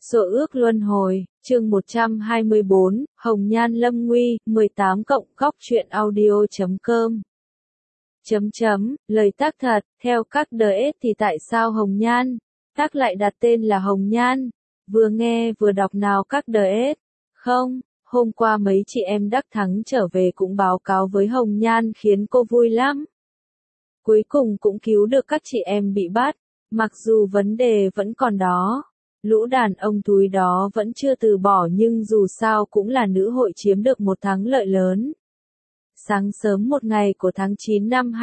Số ước luân hồi, chương 124, Hồng Nhan Lâm Nguy, 18 cộng góc truyện audio.com. Lời tác thật, theo các DS thì tại sao Hồng Nhan? Tác lại đặt tên là Hồng Nhan. Vừa nghe vừa đọc nào các DS. Không, hôm qua mấy chị em đắc thắng trở về cũng báo cáo với Hồng Nhan khiến cô vui lắm. Cuối cùng cũng cứu được các chị em bị bắt, mặc dù vấn đề vẫn còn đó. Lũ đàn ông túi đó vẫn chưa từ bỏ nhưng dù sao cũng là nữ hội chiếm được một thắng lợi lớn. Sáng sớm một ngày của tháng 9 năm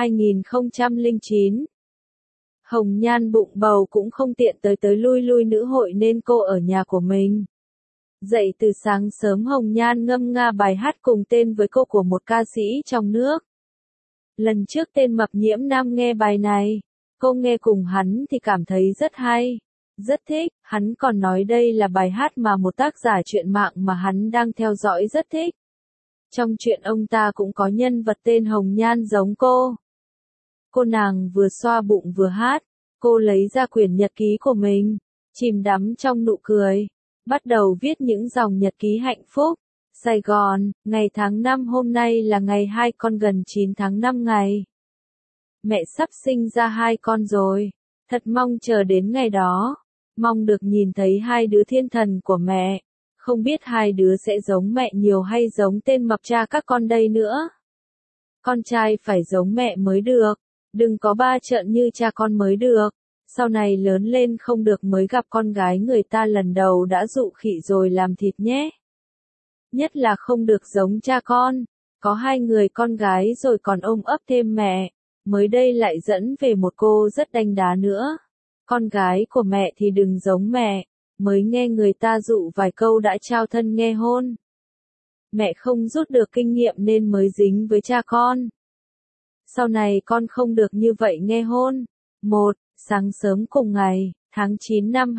2009. Hồng Nhan bụng bầu cũng không tiện tới lui nữ hội nên cô ở nhà của mình. Dậy từ sáng sớm Hồng Nhan ngâm nga bài hát cùng tên với cô của một ca sĩ trong nước. Lần trước tên Mập Nhiễm Nam nghe bài này, cô nghe cùng hắn thì cảm thấy rất hay. Rất thích, hắn còn nói đây là bài hát mà một tác giả truyện mạng mà hắn đang theo dõi rất thích. Trong truyện ông ta cũng có nhân vật tên Hồng Nhan giống cô. Cô nàng vừa xoa bụng vừa hát, cô lấy ra quyển nhật ký của mình, chìm đắm trong nụ cười, bắt đầu viết những dòng nhật ký hạnh phúc. Sài Gòn, ngày tháng 5 hôm nay là ngày 2 con gần 9 tháng 5 ngày. Mẹ sắp sinh ra 2 con rồi, thật mong chờ đến ngày đó. Mong được nhìn thấy 2 đứa thiên thần của mẹ. Không biết 2 đứa sẽ giống mẹ nhiều hay giống tên mập cha các con đây nữa. Con trai phải giống mẹ mới được. Đừng có ba trợn như cha con mới được. Sau này lớn lên không được mới gặp con gái người ta lần đầu đã dụ khỉ rồi làm thịt nhé. Nhất là không được giống cha con. Có 2 người con gái rồi còn ôm ấp thêm mẹ. Mới đây lại dẫn về một cô rất đanh đá nữa. Con gái của mẹ thì đừng giống mẹ, mới nghe người ta dụ vài câu đã trao thân nghe hôn. Mẹ không rút được kinh nghiệm nên mới dính với cha con. Sau này con không được như vậy nghe hôn. Sáng sớm cùng ngày, tháng 9 năm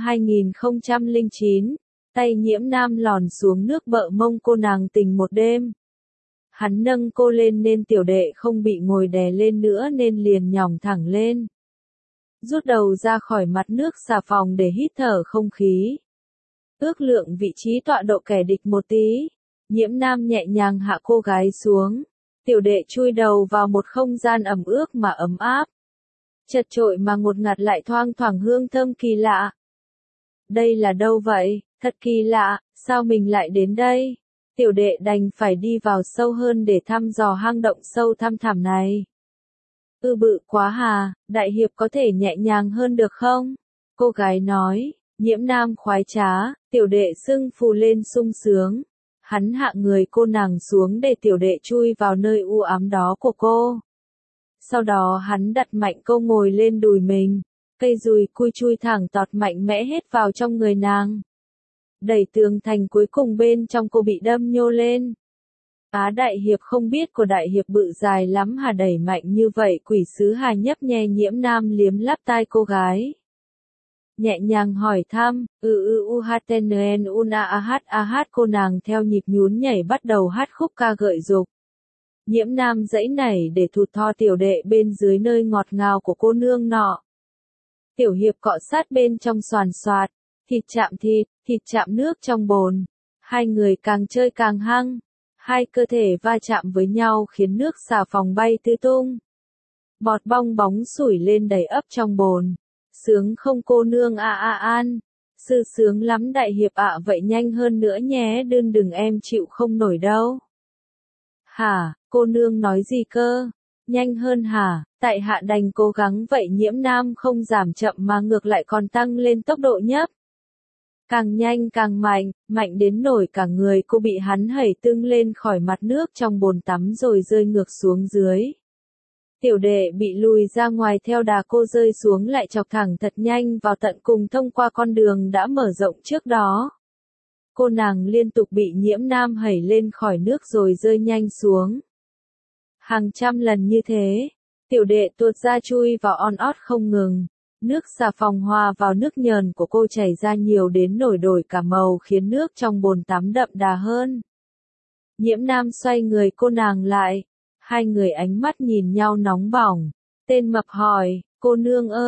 2009, tay Nhiễm Nam lòn xuống nước bợ mông cô nàng tình một đêm. Hắn nâng cô lên nên tiểu đệ không bị ngồi đè lên nữa nên liền nhỏng thẳng lên. Rút đầu ra khỏi mặt nước xà phòng để hít thở không khí. Ước lượng vị trí tọa độ kẻ địch một tí. Nhiễm Nam nhẹ nhàng hạ cô gái xuống. Tiểu đệ chui đầu vào một không gian ẩm ướt mà ấm áp. Chật chội mà ngột ngạt lại thoang thoảng hương thơm kỳ lạ. Đây là đâu vậy? Thật kỳ lạ, sao mình lại đến đây? Tiểu đệ đành phải đi vào sâu hơn để thăm dò hang động sâu thăm thẳm này. Bự quá hà, đại hiệp có thể nhẹ nhàng hơn được không? Cô gái nói. Nhiễm Nam khoái trá, tiểu đệ sưng phù lên sung sướng. Hắn hạ người cô nàng xuống để tiểu đệ chui vào nơi u ám đó của cô. Sau đó hắn đặt mạnh cô ngồi lên đùi mình. Cây dùi cui chui thẳng tọt mạnh mẽ hết vào trong người nàng. Đẩy tường thành cuối cùng bên trong cô bị đâm nhô lên. Đại hiệp không biết của đại hiệp bự dài lắm hà, đẩy mạnh như vậy quỷ sứ hà nhấp nhe. Nhiễm Nam liếm láp tai cô gái. Nhẹ nhàng hỏi thăm, uhtn una ah cô nàng theo nhịp nhún nhảy bắt đầu hát khúc ca gợi dục. Nhiễm Nam dãy nảy để thụt tho tiểu đệ bên dưới nơi ngọt ngào của cô nương nọ. Tiểu hiệp cọ sát bên trong xoàn xoạt, thịt chạm nước trong bồn. 2 người càng chơi càng hăng. 2 cơ thể va chạm với nhau khiến nước xà phòng bay tứ tung. Bọt bong bóng sủi lên đầy ấp trong bồn. Sướng không cô nương an? Sư sướng lắm đại hiệp ạ, vậy nhanh hơn nữa nhé, đừng em chịu không nổi đâu. Hả, cô nương nói gì cơ? Nhanh hơn hả? Tại hạ đành cố gắng vậy. Nhiễm Nam không giảm chậm mà ngược lại còn tăng lên tốc độ nhấp. Càng nhanh càng mạnh đến nổi cả người cô bị hắn hẩy tưng lên khỏi mặt nước trong bồn tắm rồi rơi ngược xuống dưới. Tiểu đệ bị lùi ra ngoài theo đà cô rơi xuống lại chọc thẳng thật nhanh vào tận cùng thông qua con đường đã mở rộng trước đó. Cô nàng liên tục bị Nhiễm Nam hẩy lên khỏi nước rồi rơi nhanh xuống. Hàng trăm lần như thế, tiểu đệ tuột ra chui vào on ót không ngừng. Nước xà phòng hòa vào nước nhờn của cô chảy ra nhiều đến nổi đổi cả màu khiến nước trong bồn tắm đậm đà hơn. Nhiễm Nam xoay người cô nàng lại. 2 người ánh mắt nhìn nhau nóng bỏng. Tên mập hỏi, cô nương ơi,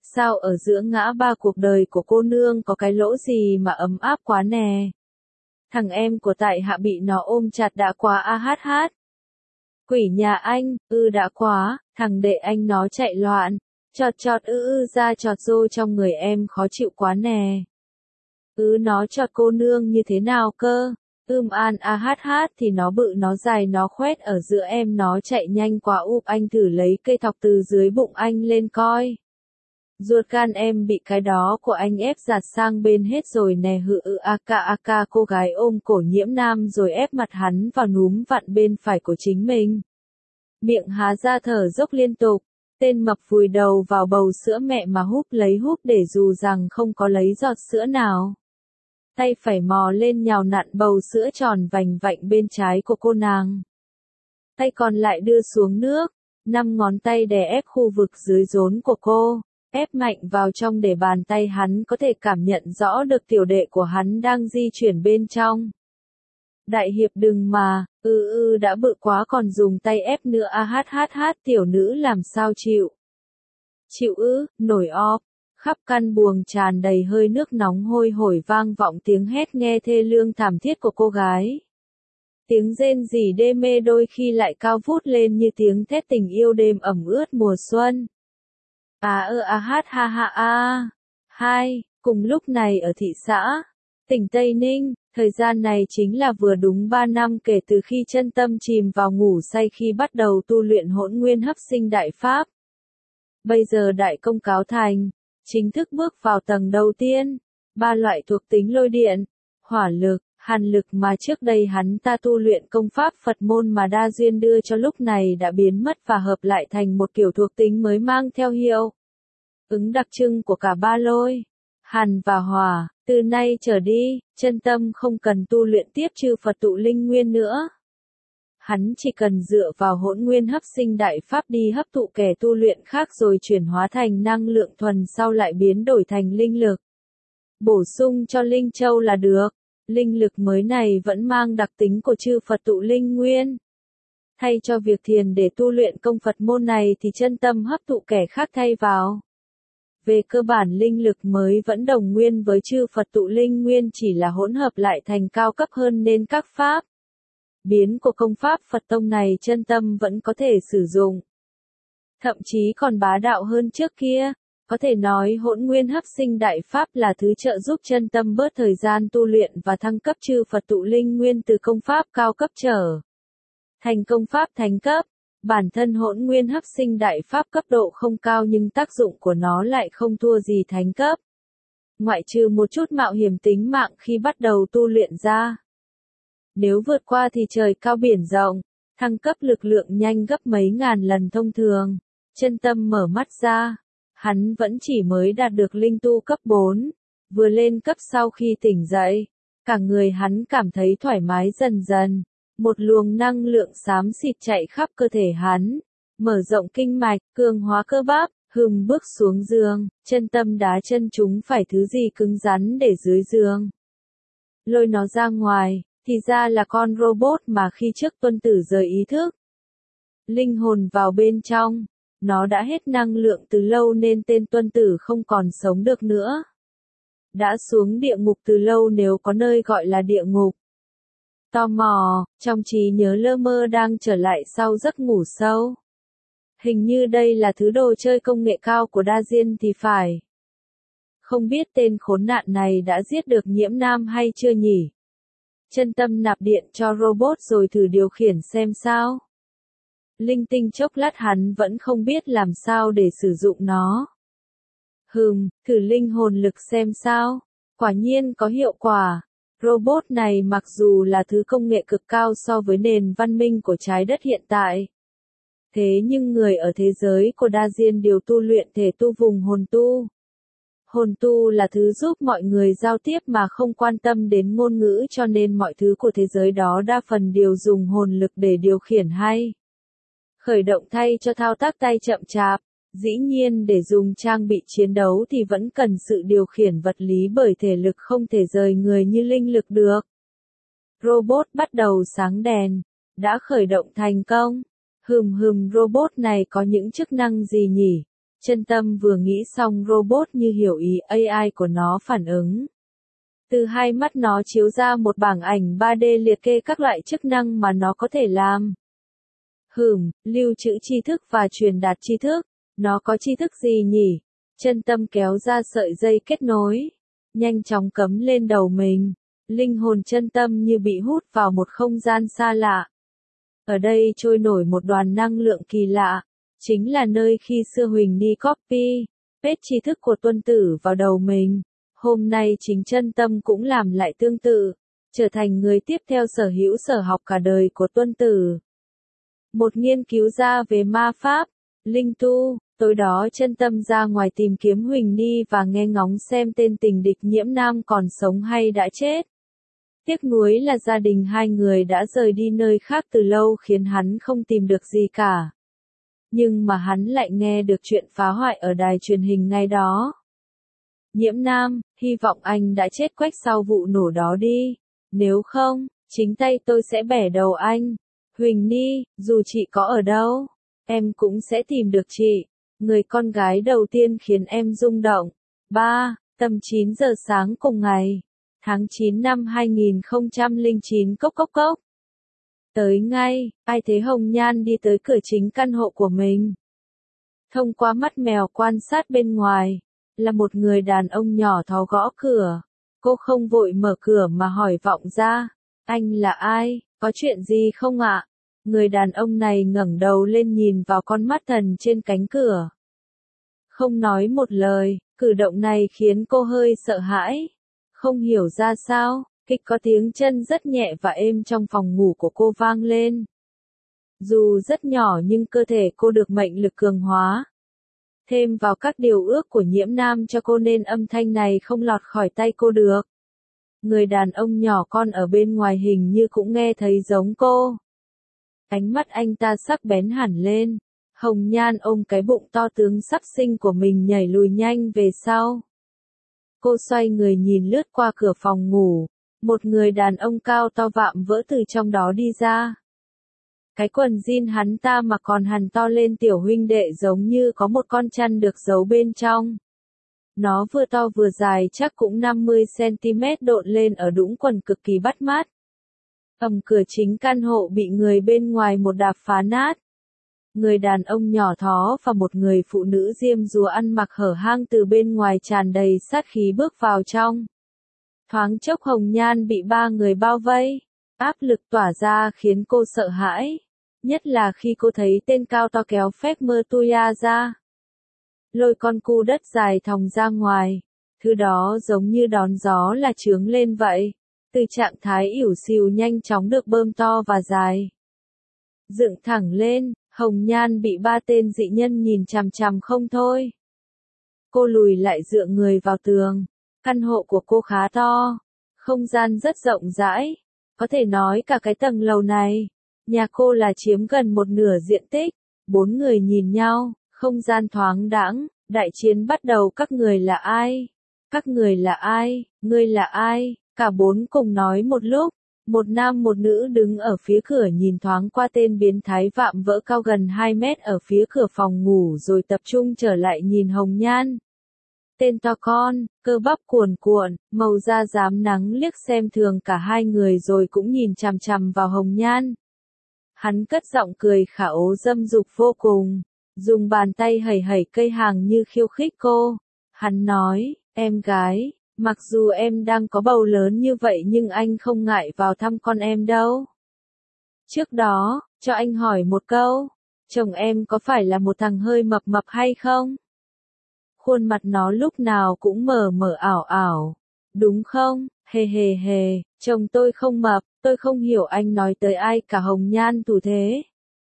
Sao ở giữa ngã ba cuộc đời của cô nương có cái lỗ gì mà ấm áp quá nè. Thằng em của tại hạ bị nó ôm chặt đã quá a hát hát. Quỷ nhà anh, đã quá, thằng đệ anh nó chạy loạn. Chọt chọt ra chọt rô trong người em khó chịu quá nè. Nó chọt cô nương như thế nào cơ? An a hát hát thì nó bự nó dài nó khoét ở giữa em nó chạy nhanh quá anh thử lấy cây thọc từ dưới bụng anh lên coi. Ruột gan em bị cái đó của anh ép giạt sang bên hết rồi nè aka cô gái ôm cổ Nhiễm Nam rồi ép mặt hắn vào núm vặn bên phải của chính mình. Miệng há ra thở dốc liên tục, tên mập vùi đầu vào bầu sữa mẹ mà húp lấy húp để dù rằng không có lấy giọt sữa nào. Tay phải mò lên nhào nặn bầu sữa tròn vành vạnh bên trái của cô nàng. Tay còn lại đưa xuống nước, 5 ngón tay đè ép khu vực dưới rốn của cô, ép mạnh vào trong để bàn tay hắn có thể cảm nhận rõ được tiểu đệ của hắn đang di chuyển bên trong. Đại hiệp đừng mà, đã bự quá còn dùng tay ép nữa tiểu nữ làm sao chịu. Chịu nổi óp. Khắp căn buồng tràn đầy hơi nước nóng hôi hổi vang vọng tiếng hét nghe thê lương thảm thiết của cô gái. Tiếng rên rỉ đê mê đôi khi lại cao vút lên như tiếng thét tình yêu đêm ẩm ướt mùa xuân. Hai, cùng lúc này ở thị xã, tỉnh Tây Ninh, thời gian này chính là vừa đúng 3 năm kể từ khi Chân Tâm chìm vào ngủ say khi bắt đầu tu luyện Hỗn Nguyên Hấp Sinh Đại Pháp. Bây giờ đại công cáo thành, chính thức bước vào tầng đầu tiên, 3 loại thuộc tính lôi điện, hỏa lực, hàn lực mà trước đây hắn ta tu luyện công pháp Phật môn mà đa duyên đưa cho lúc này đã biến mất và hợp lại thành một kiểu thuộc tính mới mang theo hiệu ứng đặc trưng của cả 3 lôi, hàn và hỏa. Từ nay trở đi, Chân Tâm không cần tu luyện tiếp chư Phật tụ linh nguyên nữa. Hắn chỉ cần dựa vào Hỗn Nguyên Hấp Sinh Đại Pháp đi hấp thụ kẻ tu luyện khác rồi chuyển hóa thành năng lượng thuần sau lại biến đổi thành linh lực. Bổ sung cho Linh Châu là được. Linh lực mới này vẫn mang đặc tính của chư Phật tụ linh nguyên. Thay cho việc thiền để tu luyện công Phật môn này thì Chân Tâm hấp thụ kẻ khác thay vào. Về cơ bản linh lực mới vẫn đồng nguyên với chư Phật tụ linh nguyên chỉ là hỗn hợp lại thành cao cấp hơn nên các pháp biến của công pháp Phật tông này Chân Tâm vẫn có thể sử dụng. Thậm chí còn bá đạo hơn trước kia, có thể nói Hỗn Nguyên Hấp Sinh Đại Pháp là thứ trợ giúp Chân Tâm bớt thời gian tu luyện và thăng cấp chư Phật tụ linh nguyên từ công pháp cao cấp trở thành công pháp thánh cấp. Bản thân Hỗn Nguyên Hấp Sinh Đại Pháp cấp độ không cao nhưng tác dụng của nó lại không thua gì thánh cấp. Ngoại trừ một chút mạo hiểm tính mạng khi bắt đầu tu luyện ra. Nếu vượt qua thì trời cao biển rộng, thăng cấp lực lượng nhanh gấp mấy ngàn lần thông thường. Chân Tâm mở mắt ra, hắn vẫn chỉ mới đạt được linh tu cấp 4, vừa lên cấp sau khi tỉnh dậy, cả người hắn cảm thấy thoải mái dần dần, một luồng năng lượng xám xịt chạy khắp cơ thể hắn, mở rộng kinh mạch, cường hóa cơ bắp, bước xuống giường, Chân Tâm đá chân chúng phải thứ gì cứng rắn để dưới giường. Lôi nó ra ngoài. Thì ra là con robot mà khi trước Tuân Tử rời ý thức linh hồn vào bên trong, nó đã hết năng lượng từ lâu nên tên Tuân Tử không còn sống được nữa. Đã xuống địa ngục từ lâu nếu có nơi gọi là địa ngục. Tò mò, trong trí nhớ lơ mơ đang trở lại sau giấc ngủ sâu. Hình như đây là thứ đồ chơi công nghệ cao của Đa Diên thì phải. Không biết tên khốn nạn này đã giết được Nhiễm Nam hay chưa nhỉ? Chân Tâm nạp điện cho robot rồi thử điều khiển xem sao. Linh tinh chốc lát hắn vẫn không biết làm sao để sử dụng nó. Thử linh hồn lực xem sao. Quả nhiên có hiệu quả. Robot này mặc dù là thứ công nghệ cực cao so với nền văn minh của trái đất hiện tại. Thế nhưng người ở thế giới của Đa Diên đều tu luyện thể tu vùng hồn tu. Hồn tu là thứ giúp mọi người giao tiếp mà không quan tâm đến ngôn ngữ cho nên mọi thứ của thế giới đó đa phần đều dùng hồn lực để điều khiển hay khởi động thay cho thao tác tay chậm chạp. Dĩ nhiên để dùng trang bị chiến đấu thì vẫn cần sự điều khiển vật lý bởi thể lực không thể rời người như linh lực được. Robot bắt đầu sáng đèn. Đã khởi động thành công. Robot này có những chức năng gì nhỉ? Chân tâm vừa nghĩ xong robot như hiểu ý AI của nó phản ứng. Từ hai mắt nó chiếu ra một bảng ảnh 3D liệt kê các loại chức năng mà nó có thể làm. Lưu trữ tri thức và truyền đạt tri thức. Nó có tri thức gì nhỉ? Chân tâm kéo ra sợi dây kết nối. Nhanh chóng cắm lên đầu mình. Linh hồn chân tâm như bị hút vào một không gian xa lạ. Ở đây trôi nổi một đoàn năng lượng kỳ lạ. Chính là nơi khi xưa Huỳnh Ni copy, paste tri thức của Tuân Tử vào đầu mình. Hôm nay chính chân tâm cũng làm lại tương tự. Trở thành người tiếp theo sở hữu sở học cả đời của Tuân Tử. Một nghiên cứu gia về ma pháp, linh tu, tối đó chân tâm ra ngoài tìm kiếm Huỳnh Ni và nghe ngóng xem tên tình địch Nhiễm Nam còn sống hay đã chết. Tiếc nuối là gia đình hai người đã rời đi nơi khác từ lâu khiến hắn không tìm được gì cả. Nhưng mà hắn lại nghe được chuyện phá hoại ở đài truyền hình ngày đó. Nhiễm Nam, hy vọng anh đã chết quách sau vụ nổ đó đi. Nếu không, chính tay tôi sẽ bẻ đầu anh. Huỳnh Ni, dù chị có ở đâu, em cũng sẽ tìm được chị. Người con gái đầu tiên khiến em rung động. 3. Tầm 9 giờ sáng cùng ngày. Tháng 9 năm 2009 cốc cốc cốc. Tới ngay, ai thế Hồng Nhan đi tới cửa chính căn hộ của mình. Thông qua mắt mèo quan sát bên ngoài, là một người đàn ông nhỏ thó gõ cửa. Cô không vội mở cửa mà hỏi vọng ra, anh là ai, có chuyện gì không ạ? Người đàn ông này ngẩng đầu lên nhìn vào con mắt thần trên cánh cửa. Không nói một lời, cử động này khiến cô hơi sợ hãi. Không hiểu ra sao, kịch có tiếng chân rất nhẹ và êm trong phòng ngủ của cô vang lên. Dù rất nhỏ nhưng cơ thể cô được mệnh lực cường hóa. Thêm vào các điều ước của Nhiễm Nam cho cô nên âm thanh này không lọt khỏi tay cô được. Người đàn ông nhỏ con ở bên ngoài hình như cũng nghe thấy giống cô. Ánh mắt anh ta sắc bén hẳn lên. Hồng Nhan ôm cái bụng to tướng sắp sinh của mình nhảy lùi nhanh về sau. Cô xoay người nhìn lướt qua cửa phòng ngủ. Một người đàn ông cao to vạm vỡ từ trong đó đi ra. Cái quần jean hắn ta mà còn hằn to lên tiểu huynh đệ giống như có một con chăn được giấu bên trong. Nó vừa to vừa dài chắc cũng 50cm độn lên ở đũng quần cực kỳ bắt mắt. Cửa chính căn hộ bị người bên ngoài một đạp phá nát. Người đàn ông nhỏ thó và một người phụ nữ diêm dúa ăn mặc hở hang từ bên ngoài tràn đầy sát khí bước vào trong. Thoáng chốc Hồng Nhan bị ba người bao vây. Áp lực tỏa ra khiến cô sợ hãi. Nhất là khi cô thấy tên cao to kéo phép mơ tuya ra. Lôi con cu đất dài thòng ra ngoài. Thứ đó giống như đón gió là chướng lên vậy. Từ trạng thái ỉu xìu nhanh chóng được bơm to và dài. Dựng thẳng lên, Hồng Nhan bị ba tên dị nhân nhìn chằm chằm không thôi. Cô lùi lại dựa người vào tường. Căn hộ của cô khá to. Không gian rất rộng rãi. Có thể nói cả cái tầng lầu này. Nhà cô là chiếm gần một nửa diện tích. 4 người nhìn nhau, không gian thoáng đãng. Đại chiến bắt đầu. Các người là ai? Các người là ai? Ngươi là ai? Cả 4 cùng nói một lúc. Một nam một nữ đứng ở phía cửa nhìn thoáng qua tên biến thái vạm vỡ cao gần 2 mét ở phía cửa phòng ngủ rồi tập trung trở lại nhìn Hồng Nhan. Tên to con, cơ bắp cuồn cuộn, màu da rám nắng liếc xem thường cả hai người rồi cũng nhìn chằm chằm vào Hồng Nhan. Hắn cất giọng cười khả ố dâm dục vô cùng, dùng bàn tay hẩy hẩy cây hàng như khiêu khích cô. Hắn nói, em gái, mặc dù em đang có bầu lớn như vậy nhưng anh không ngại vào thăm con em đâu. Trước đó, cho anh hỏi một câu, chồng em có phải là một thằng hơi mập mập hay không? Khuôn mặt nó lúc nào cũng mờ mờ ảo ảo. Đúng không? Hề hề hề, chồng tôi không mập, tôi không hiểu anh nói tới ai cả. Hồng Nhan thủ thế.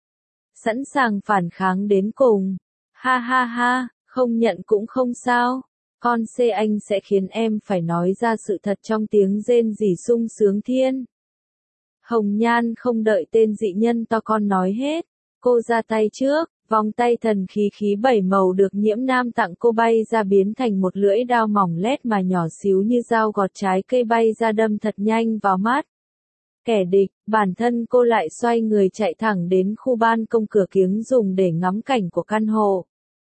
Sẵn sàng phản kháng đến cùng. Ha ha ha, không nhận cũng không sao. Con C anh sẽ khiến em phải nói ra sự thật trong tiếng rên rỉ sung sướng thiên. Hồng Nhan không đợi tên dị nhân to con nói hết. Cô ra tay trước. Vòng tay thần khí 7 màu được Nhiễm Nam tặng cô bay ra biến thành một lưỡi dao mỏng lét mà nhỏ xíu như dao gọt trái cây bay ra đâm thật nhanh vào mắt. Kẻ địch, bản thân cô lại xoay người chạy thẳng đến khu ban công cửa kiếng dùng để ngắm cảnh của căn hộ.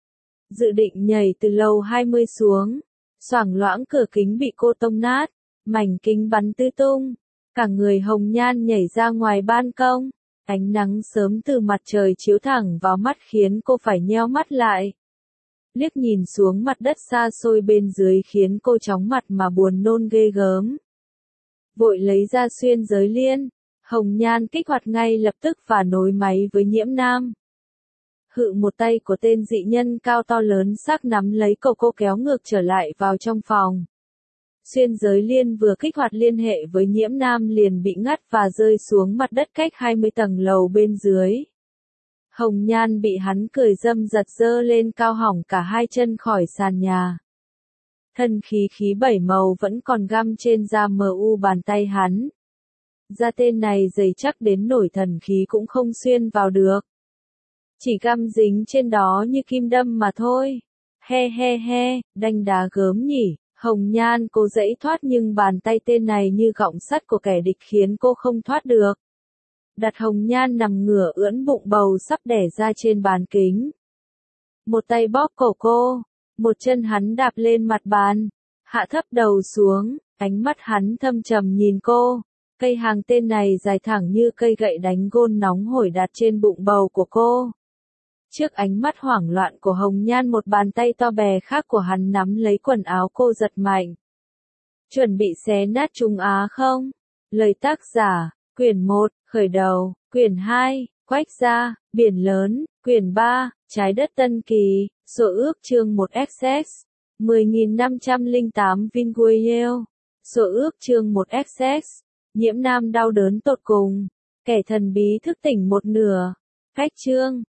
dự định nhảy từ lầu 20 xuống. Xoảng loãng cửa kính bị cô tông nát, mảnh kính bắn tứ tung. Cả người hồng nhan nhảy ra ngoài ban công. Ánh nắng sớm từ mặt trời chiếu thẳng vào mắt khiến cô phải nheo mắt lại. Liếc nhìn xuống mặt đất xa xôi bên dưới khiến cô chóng mặt mà buồn nôn ghê gớm. Vội lấy ra xuyên giới liên, hồng nhan kích hoạt ngay lập tức và nối máy với Nhiễm Nam. Hự một tay của tên dị nhân cao to lớn sắc nắm lấy cô kéo ngược trở lại vào trong phòng. Xuyên giới liên vừa kích hoạt liên hệ với Nhiễm Nam liền bị ngắt và rơi xuống mặt đất cách 20 tầng lầu bên dưới. Hồng nhan bị hắn cười dâm giật dơ lên cao hỏng cả hai chân khỏi sàn nhà. Thân khí bảy màu vẫn còn găm trên da mờ u bàn tay hắn. Da tên này dày chắc đến nổi thần khí cũng không xuyên vào được. Chỉ găm dính trên đó như kim đâm mà thôi. He, đanh đá gớm nhỉ. Hồng nhan cố dãy thoát nhưng bàn tay tên này như gọng sắt của kẻ địch khiến cô không thoát được. Đặt hồng nhan nằm ngửa ưỡn bụng bầu sắp đẻ ra trên bàn kính. Một tay bóp cổ cô, một chân hắn đạp lên mặt bàn, hạ thấp đầu xuống, ánh mắt hắn thâm trầm nhìn cô. Cây hàng tên này dài thẳng như cây gậy đánh gôn nóng hổi đặt trên bụng bầu của cô. Trước ánh mắt hoảng loạn của hồng nhan một bàn tay to bè khác của hắn nắm lấy quần áo cô giật mạnh. Chuẩn bị xé nát Trung Á không? Lời tác giả, quyển 1, khởi đầu, quyển 2, quách gia, biển lớn, quyển 3, trái đất Tân Kỳ, số ước chương 1XX, 10.508 Vinguiel, số ước chương 1XX, Nhiễm Nam đau đớn tột cùng, kẻ thần bí thức tỉnh một nửa, cách chương.